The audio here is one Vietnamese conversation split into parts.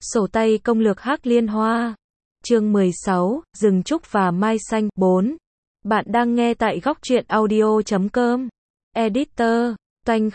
Sổ tay công lược Hắc Liên Hoa. Chương 16, rừng trúc và mai xanh. 4. Bạn đang nghe tại góc truyện audio.com. Editor, Toanh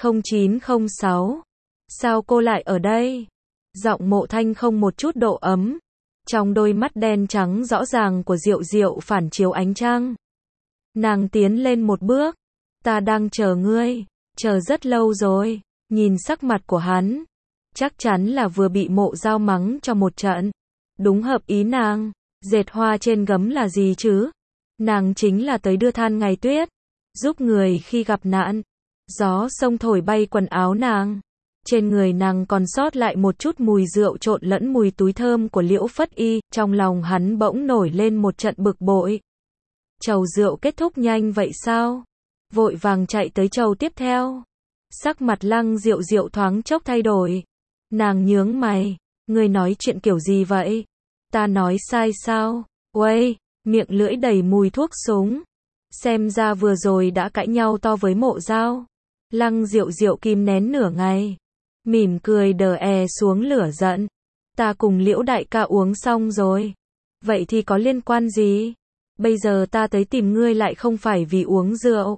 0906. Sao cô lại ở đây? Giọng Mộ Thanh không một chút độ ấm. Trong đôi mắt đen trắng rõ ràng của Diệu Diệu phản chiếu ánh trăng. Nàng tiến lên một bước. Ta đang chờ ngươi, chờ rất lâu rồi. Nhìn sắc mặt của hắn, chắc chắn là vừa bị Mộ Giao mắng cho một trận. Đúng hợp ý nàng. Dệt hoa trên gấm là gì chứ? Nàng chính là tới đưa than ngày tuyết, giúp người khi gặp nạn. Gió sông thổi bay quần áo nàng. Trên người nàng còn sót lại một chút mùi rượu trộn lẫn mùi túi thơm của Liễu Phất Y. Trong lòng hắn bỗng nổi lên một trận bực bội. Chầu rượu kết thúc nhanh vậy sao? Vội vàng chạy tới chầu tiếp theo. Sắc mặt Lăng Diệu Diệu thoáng chốc thay đổi. Nàng nhướng mày. Ngươi nói chuyện kiểu gì vậy? Ta nói sai sao? Uây, miệng lưỡi đầy mùi thuốc súng. Xem ra vừa rồi đã cãi nhau to với Mộ Giao. Lăng Diệu Diệu kìm nén nửa ngày. Mỉm cười đờ xuống lửa giận. Ta cùng Liễu đại ca uống xong rồi. Vậy thì có liên quan gì? Bây giờ ta tới tìm ngươi lại không phải vì uống rượu.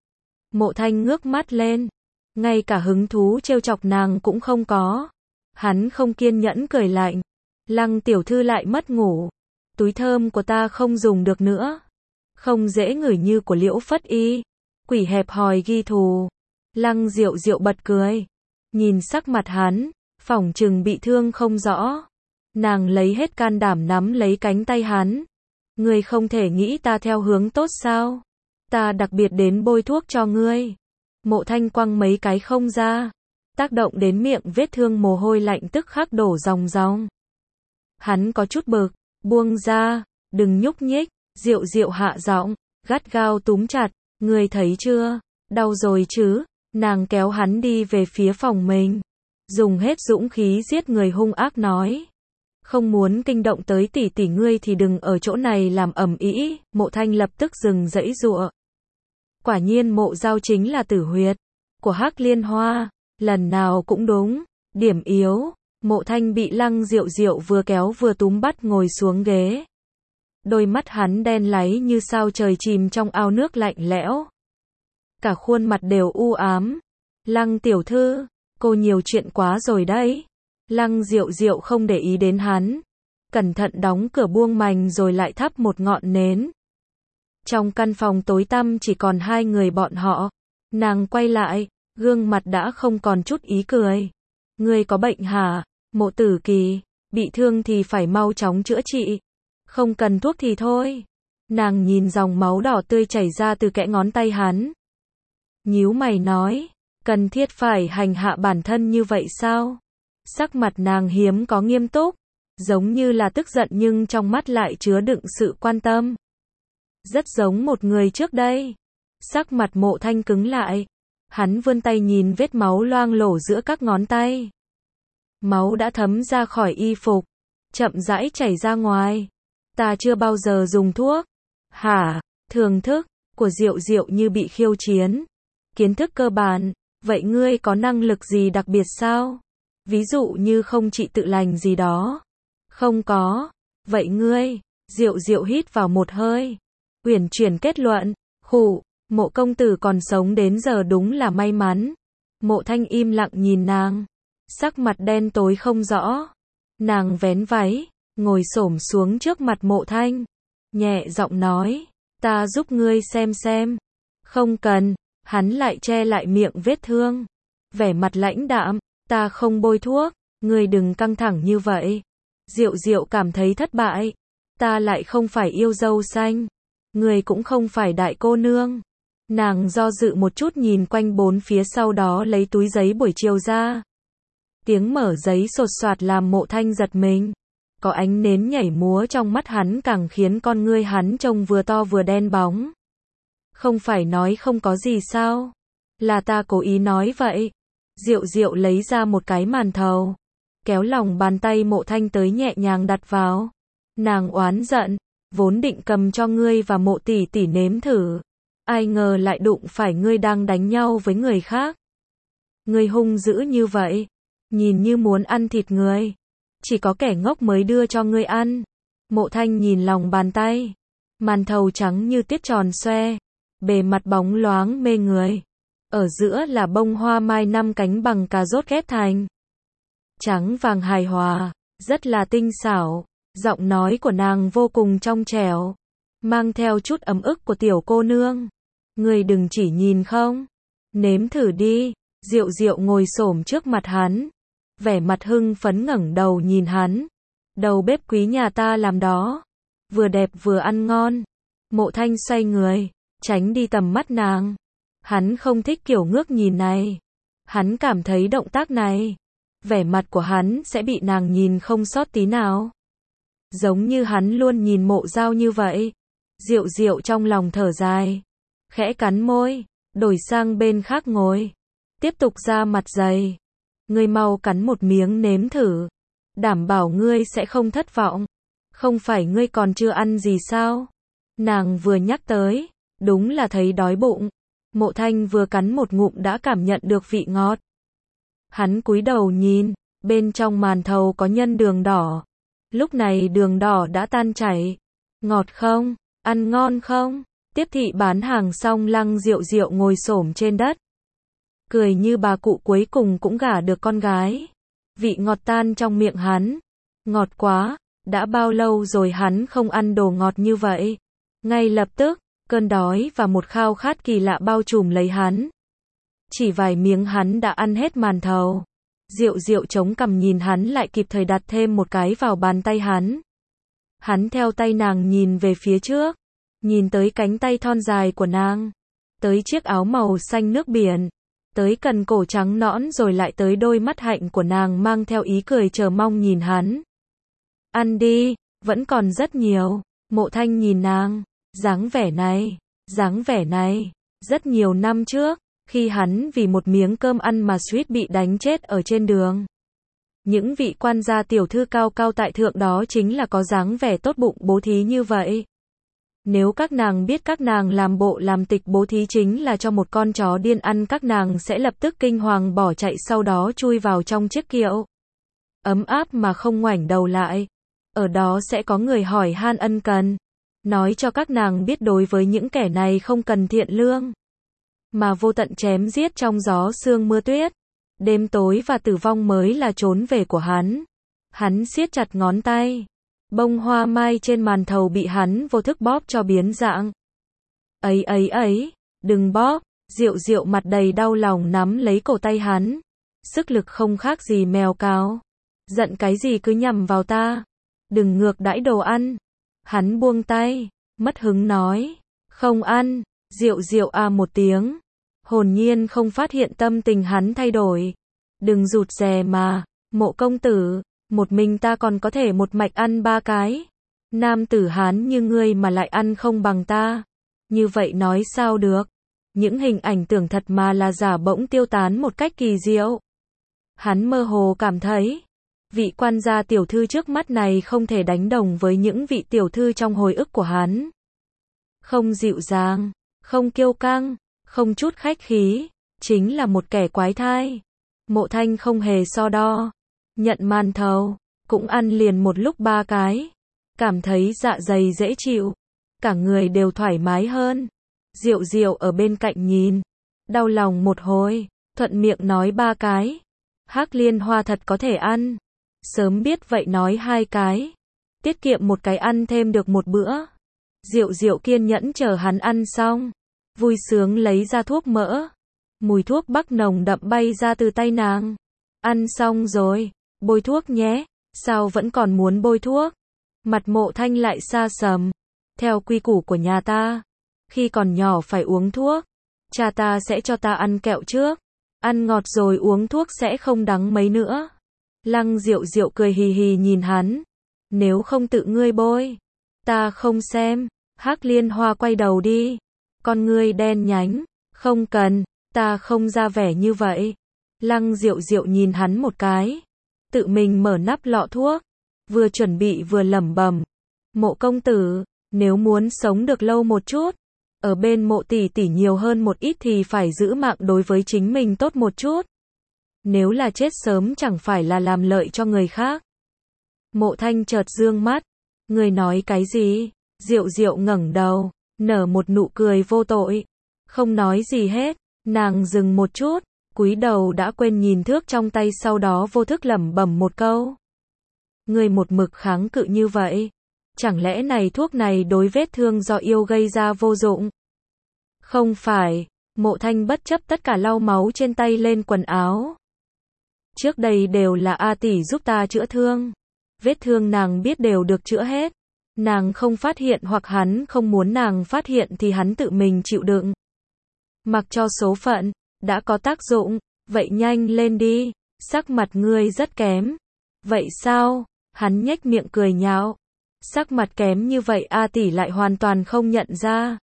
Mộ Thanh ngước mắt lên. Ngay cả hứng thú trêu chọc nàng cũng không có. Hắn không kiên nhẫn cười lạnh. Lăng tiểu thư lại mất ngủ. Túi thơm của ta không dùng được nữa. Không dễ ngửi như của Liễu Phất Y. Quỷ hẹp hòi ghi thù. Lăng Diệu Diệu bật cười. Nhìn sắc mặt hắn, phỏng chừng bị thương không rõ. Nàng lấy hết can đảm nắm lấy cánh tay hắn. Ngươi không thể nghĩ ta theo hướng tốt sao? Ta đặc biệt đến bôi thuốc cho ngươi. Mộ Thanh quăng mấy cái không ra. Tác động đến miệng vết thương, mồ hôi lạnh tức khắc đổ ròng ròng. Hắn có chút bực, buông ra, đừng nhúc nhích. Diệu Diệu hạ giọng, gắt gao túm chặt. Ngươi thấy chưa? Đau rồi chứ? Nàng kéo hắn đi về phía phòng mình. Dùng hết dũng khí giết người hung ác nói. Không muốn kinh động tới tỷ tỷ ngươi thì đừng ở chỗ này làm ầm ĩ. Mộ Thanh lập tức dừng giãy giụa. Quả nhiên Mộ Giao chính là tử huyệt của Hắc Liên Hoa. Lần nào cũng đúng. Điểm yếu, Mộ Thanh bị Lăng Diệu Diệu vừa kéo vừa túm bắt ngồi xuống ghế. Đôi mắt hắn đen láy như sao trời chìm trong ao nước lạnh lẽo. Cả khuôn mặt đều u ám. Lăng tiểu thư, cô nhiều chuyện quá rồi đấy. Lăng Diệu Diệu không để ý đến hắn. Cẩn thận đóng cửa buông mành rồi lại thắp một ngọn nến. Trong căn phòng tối tăm chỉ còn hai người bọn họ. Nàng quay lại, gương mặt đã không còn chút ý cười. Ngươi có bệnh hả? Mộ Tử Kỳ, bị thương thì phải mau chóng chữa trị. Không cần thuốc thì thôi. Nàng nhìn dòng máu đỏ tươi chảy ra từ kẽ ngón tay hắn. Nhíu mày nói, cần thiết phải hành hạ bản thân như vậy sao? Sắc mặt nàng hiếm có nghiêm túc, giống như là tức giận nhưng trong mắt lại chứa đựng sự quan tâm. Rất giống một người trước đây. Sắc mặt Mộ Thanh cứng lại. Hắn vươn tay nhìn vết máu loang lổ giữa các ngón tay. Máu đã thấm ra khỏi y phục, chậm rãi chảy ra ngoài. Ta chưa bao giờ dùng thuốc. Hả? Thường thức của Diệu Diệu như bị khiêu chiến. Kiến thức cơ bản. Vậy ngươi có năng lực gì đặc biệt sao? Ví dụ như không trị tự lành gì đó. Không có. Vậy ngươi? Diệu Diệu hít vào một hơi. Uyển chuyển kết luận. Khụ, Mộ công tử còn sống đến giờ đúng là may mắn. Mộ Thanh im lặng nhìn nàng. Sắc mặt đen tối không rõ. Nàng vén váy, ngồi xổm xuống trước mặt Mộ Thanh. Nhẹ giọng nói. Ta giúp ngươi xem. Không cần. Hắn lại che lại miệng vết thương. Vẻ mặt lãnh đạm. Ta không bôi thuốc. Ngươi đừng căng thẳng như vậy. Diệu Diệu cảm thấy thất bại. Ta lại không phải yêu dâu xanh. Ngươi cũng không phải đại cô nương. Nàng do dự một chút nhìn quanh bốn phía, sau đó lấy túi giấy buổi chiều ra. Tiếng mở giấy sột soạt làm Mộ Thanh giật mình. Có ánh nến nhảy múa trong mắt hắn càng khiến con ngươi hắn trông vừa to vừa đen bóng. Không phải nói không có gì sao? Là ta cố ý nói vậy. Diệu Diệu lấy ra một cái màn thầu. Kéo lòng bàn tay Mộ Thanh tới nhẹ nhàng đặt vào. Nàng oán giận. Vốn định cầm cho ngươi và Mộ tỷ tỷ nếm thử. Ai ngờ lại đụng phải ngươi đang đánh nhau với người khác. Ngươi hung dữ như vậy. Nhìn như muốn ăn thịt người. chỉ có kẻ ngốc mới đưa cho ngươi ăn. Mộ Thanh nhìn lòng bàn tay, màn thầu trắng như tiết tròn xoe, bề mặt bóng loáng mê người. Ở giữa là bông hoa mai 5 cánh bằng cà rốt ghép thành. Trắng vàng hài hòa, rất là tinh xảo. Giọng nói của nàng vô cùng trong trẻo, mang theo chút ấm ức của tiểu cô nương. Ngươi đừng chỉ nhìn không, nếm thử đi. Diệu Diệu ngồi xổm trước mặt hắn, vẻ mặt hưng phấn ngẩng đầu nhìn hắn. Đầu bếp quý nhà ta làm đó, vừa đẹp vừa ăn ngon. Mộ Thanh xoay người, tránh đi tầm mắt nàng. Hắn không thích kiểu ngước nhìn này. Hắn cảm thấy động tác này, vẻ mặt của hắn sẽ bị nàng nhìn không sót tí nào. Giống như hắn luôn nhìn Mộ Giao như vậy. Diệu Diệu trong lòng thở dài, khẽ cắn môi, đổi sang bên khác ngồi. Tiếp tục ra mặt dày. Ngươi mau cắn một miếng nếm thử. Đảm bảo ngươi sẽ không thất vọng. Không phải ngươi còn chưa ăn gì sao? Nàng vừa nhắc tới, đúng là thấy đói bụng. Mộ Thanh vừa cắn một ngụm đã cảm nhận được vị ngọt. Hắn cúi đầu nhìn, bên trong màn thầu có nhân đường đỏ. Lúc này đường đỏ đã tan chảy. Ngọt không? Ăn ngon không? Tiếp thị bán hàng xong Lăng Diệu Diệu ngồi xổm trên đất, cười như bà cụ cuối cùng cũng gả được con gái. Vị ngọt tan trong miệng hắn. Ngọt quá, đã bao lâu rồi hắn không ăn đồ ngọt như vậy. Ngay lập tức, cơn đói và một khao khát kỳ lạ bao trùm lấy hắn. Chỉ vài miếng hắn đã ăn hết màn thầu. Diệu Diệu chống cằm nhìn hắn lại kịp thời đặt thêm một cái vào bàn tay hắn. Hắn theo tay nàng nhìn về phía trước, nhìn tới cánh tay thon dài của nàng, tới chiếc áo màu xanh nước biển, tới cần cổ trắng nõn rồi lại tới đôi mắt hạnh của nàng mang theo ý cười chờ mong nhìn hắn. Ăn đi, vẫn còn rất nhiều. Mộ Thanh nhìn nàng, dáng vẻ này, rất nhiều năm trước, khi hắn vì một miếng cơm ăn mà suýt bị đánh chết ở trên đường. Những vị quan gia tiểu thư cao cao tại thượng đó chính là có dáng vẻ tốt bụng bố thí như vậy. Nếu các nàng biết các nàng làm bộ làm tịch bố thí chính là cho một con chó điên ăn, các nàng sẽ lập tức kinh hoàng bỏ chạy, sau đó chui vào trong chiếc kiệu ấm áp mà không ngoảnh đầu lại. Ở đó sẽ có người hỏi han ân cần, nói cho các nàng biết đối với những kẻ này không cần thiện lương, mà vô tận chém giết trong gió sương mưa tuyết. Đêm tối và tử vong mới là trốn về của hắn. Hắn siết chặt ngón tay. Bông hoa mai trên màn thầu bị hắn vô thức bóp cho biến dạng. Ấy, đừng bóp. Diệu Diệu mặt đầy đau lòng nắm lấy cổ tay hắn. Sức lực không khác gì mèo cáo. Giận cái gì cứ nhằm vào ta. Đừng ngược đãi đồ ăn. Hắn buông tay, mất hứng nói. Không ăn. Diệu Diệu à một tiếng. Hồn nhiên không phát hiện tâm tình hắn thay đổi. Đừng rụt rè mà, Mộ công tử, một mình ta còn có thể một mạch ăn 3 cái. Nam tử Hán như ngươi mà lại ăn không bằng ta. Như vậy nói sao được? Những hình ảnh tưởng thật mà là giả bỗng tiêu tán một cách kỳ diệu. Hắn mơ hồ cảm thấy, vị quan gia tiểu thư trước mắt này không thể đánh đồng với những vị tiểu thư trong hồi ức của hắn. Không dịu dàng, không kiêu căng, không chút khách khí, chính là một kẻ quái thai. Mộ Thanh không hề so đo, nhận màn thầu, cũng ăn liền một lúc 3 cái, cảm thấy dạ dày dễ chịu, cả người đều thoải mái hơn. Diệu Diệu ở bên cạnh nhìn, đau lòng một hồi, thuận miệng nói 3 cái. Hắc liên hoa thật có thể ăn, sớm biết vậy nói 2 cái, tiết kiệm một cái ăn thêm được một bữa. Diệu Diệu kiên nhẫn chờ hắn ăn xong, vui sướng lấy ra thuốc mỡ. Mùi thuốc bắc nồng đậm bay ra từ tay nàng. Ăn xong rồi, bôi thuốc nhé. Sao vẫn còn muốn bôi thuốc? Mặt Mộ Thanh lại xa sầm. Theo quy củ của nhà ta, khi còn nhỏ phải uống thuốc, cha ta sẽ cho ta ăn kẹo trước. Ăn ngọt rồi uống thuốc sẽ không đắng mấy nữa. Lăng Diệu Diệu cười hì hì nhìn hắn. Nếu không tự ngươi bôi, ta không xem. Hắc liên hoa quay đầu đi. Con ngươi đen nhánh. Không cần, ta không ra vẻ như vậy. Lăng Diệu Diệu nhìn hắn một cái, tự mình mở nắp lọ thuốc, vừa chuẩn bị vừa lẩm bẩm. Mộ công tử, nếu muốn sống được lâu một chút, ở bên Mộ tỷ tỷ nhiều hơn một ít thì phải giữ mạng đối với chính mình tốt một chút. Nếu là chết sớm chẳng phải là làm lợi cho người khác. Mộ Thanh chợt dương mắt. Người nói cái gì? Diệu Diệu ngẩng đầu, nở một nụ cười vô tội. Không nói gì hết, nàng dừng một chút, cúi đầu đã quên nhìn thước trong tay, sau đó vô thức lẩm bẩm một câu. Người một mực kháng cự như vậy. Chẳng lẽ này thuốc này đối vết thương do yêu gây ra vô dụng? Không phải. Mộ Thanh bất chấp tất cả lau máu trên tay lên quần áo. Trước đây đều là A tỷ giúp ta chữa thương. Vết thương nàng biết đều được chữa hết. Nàng không phát hiện hoặc hắn không muốn nàng phát hiện thì hắn tự mình chịu đựng. Mặc cho số phận, đã có tác dụng, vậy nhanh lên đi, sắc mặt ngươi rất kém. Vậy sao? Hắn nhếch miệng cười nhạo. Sắc mặt kém như vậy A tỷ lại hoàn toàn không nhận ra.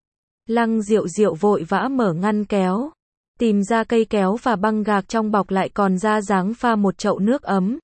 Lăng Diệu Diệu vội vã mở ngăn kéo, tìm ra cây kéo và băng gạc trong bọc, lại còn ra dáng pha một chậu nước ấm.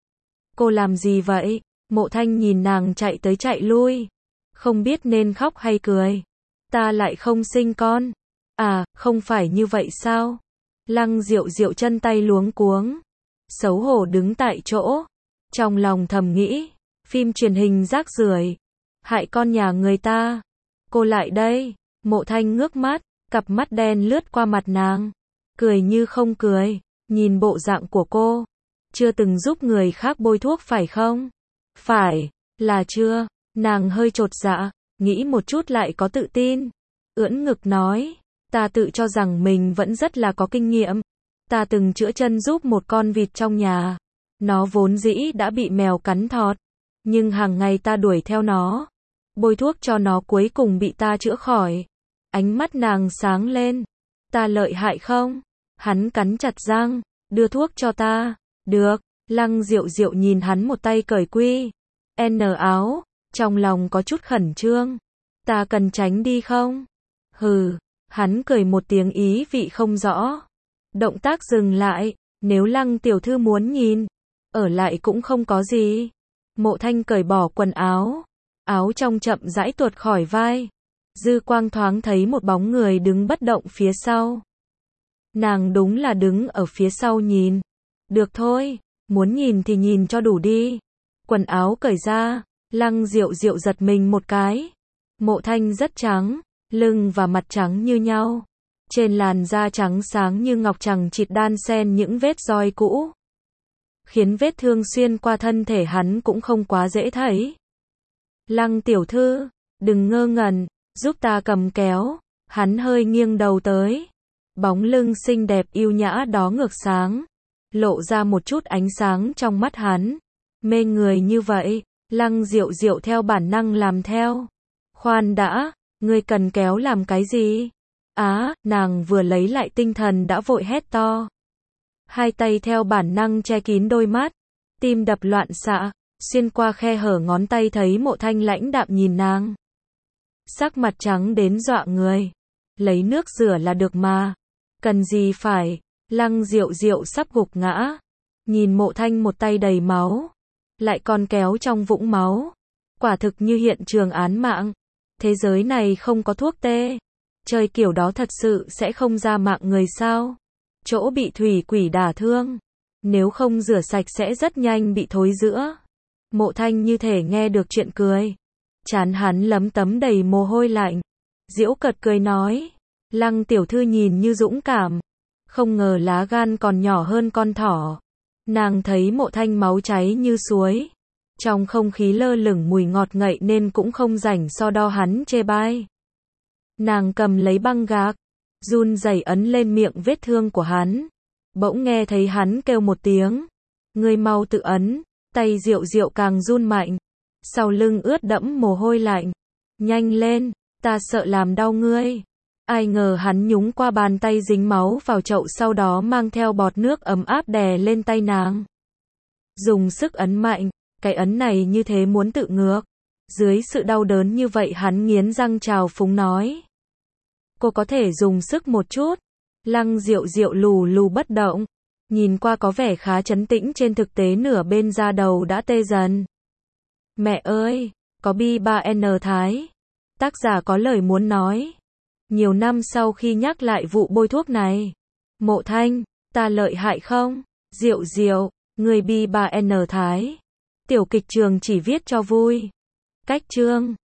Cô làm gì vậy? Mộ Thanh nhìn nàng chạy tới chạy lui, không biết nên khóc hay cười. Ta lại không sinh con. À, không phải như vậy sao? Lăng Diệu Diệu chân tay luống cuống, xấu hổ đứng tại chỗ, trong lòng thầm nghĩ, phim truyền hình rác rưởi, hại con nhà người ta. Cô lại đây. Mộ Thanh ngước mắt, cặp mắt đen lướt qua mặt nàng, cười như không cười, nhìn bộ dạng của cô, chưa từng giúp người khác bôi thuốc phải không? Phải, là chưa? Nàng hơi chột dạ, nghĩ một chút lại có tự tin, ưỡn ngực nói, ta tự cho rằng mình vẫn rất là có kinh nghiệm. Ta từng chữa chân giúp một con vịt trong nhà, nó vốn dĩ đã bị mèo cắn thọt, nhưng hàng ngày ta đuổi theo nó, bôi thuốc cho nó, cuối cùng bị ta chữa khỏi. Ánh mắt nàng sáng lên. Ta lợi hại không? Hắn cắn chặt răng, đưa thuốc cho ta. Được. Lăng Diệu Diệu nhìn hắn một tay cởi quy N áo, trong lòng có chút khẩn trương. Ta cần tránh đi không? Hừ. Hắn cười một tiếng ý vị không rõ. Động tác dừng lại, nếu Lăng tiểu thư muốn nhìn, ở lại cũng không có gì. Mộ Thanh cởi bỏ quần áo, áo trong chậm rãi tuột khỏi vai. Dư quang thoáng thấy một bóng người đứng bất động phía sau. Nàng đúng là đứng ở phía sau nhìn. Được thôi, muốn nhìn thì nhìn cho đủ đi. Quần áo cởi ra, Lăng Diệu Diệu giật mình một cái. Mộ Thanh rất trắng, lưng và mặt trắng như nhau. Trên làn da trắng sáng như ngọc chằng chịt đan xen những vết roi cũ, khiến vết thương xuyên qua thân thể hắn cũng không quá dễ thấy. Lăng tiểu thư, đừng ngơ ngẩn, giúp ta cầm kéo. Hắn hơi nghiêng đầu tới. Bóng lưng xinh đẹp yêu nhã đó ngược sáng, lộ ra một chút ánh sáng trong mắt hắn. Mê người như vậy, Lăng Diệu Diệu theo bản năng làm theo. Khoan đã, ngươi cần kéo làm cái gì? Nàng vừa lấy lại tinh thần đã vội hét to. Hai tay theo bản năng che kín đôi mắt, tim đập loạn xạ, xuyên qua khe hở ngón tay thấy Mộ Thanh lãnh đạm nhìn nàng. Sắc mặt trắng đến dọa người. Lấy nước rửa là được mà. Cần gì phải. Lăng Diệu Diệu sắp gục ngã. Nhìn Mộ Thanh một tay đầy máu, lại còn kéo trong vũng máu. Quả thực như hiện trường án mạng. Thế giới này không có thuốc tê. Chơi kiểu đó thật sự sẽ không ra mạng người sao? Chỗ bị thủy quỷ đả thương, nếu không rửa sạch sẽ rất nhanh bị thối rữa. Mộ Thanh như thể nghe được chuyện cười. Trán hắn lấm tấm đầy mồ hôi lạnh. Giễu cợt cười nói. Lăng tiểu thư nhìn như dũng cảm, không ngờ lá gan còn nhỏ hơn con thỏ. Nàng thấy Mộ Thanh máu cháy như suối, trong không khí lơ lửng mùi ngọt ngậy nên cũng không rảnh so đo hắn chê bai. Nàng cầm lấy băng gạc, run rẩy ấn lên miệng vết thương của hắn. Bỗng nghe thấy hắn kêu một tiếng. Ngươi mau tự ấn. Tay Diệu Diệu càng run mạnh, sau lưng ướt đẫm mồ hôi lạnh. Nhanh lên, ta sợ làm đau ngươi. Ai ngờ hắn nhúng qua bàn tay dính máu vào chậu, sau đó mang theo bọt nước ấm áp đè lên tay nàng. Dùng sức ấn mạnh, cái ấn này như thế muốn tự ngược. Dưới sự đau đớn như vậy hắn nghiến răng trào phúng nói. Cô có thể dùng sức một chút. Lăng Diệu Diệu lù lù bất động, nhìn qua có vẻ khá trấn tĩnh, trên thực tế nửa bên da đầu đã tê dần. Mẹ ơi, có bi 3N Thái. Tác giả có lời muốn nói. Nhiều năm sau khi nhắc lại vụ bôi thuốc này. Mộ Thanh, ta lợi hại không? Diệu Diệu, người bi 3N Thái. Tiểu kịch trường chỉ viết cho vui. Cách chương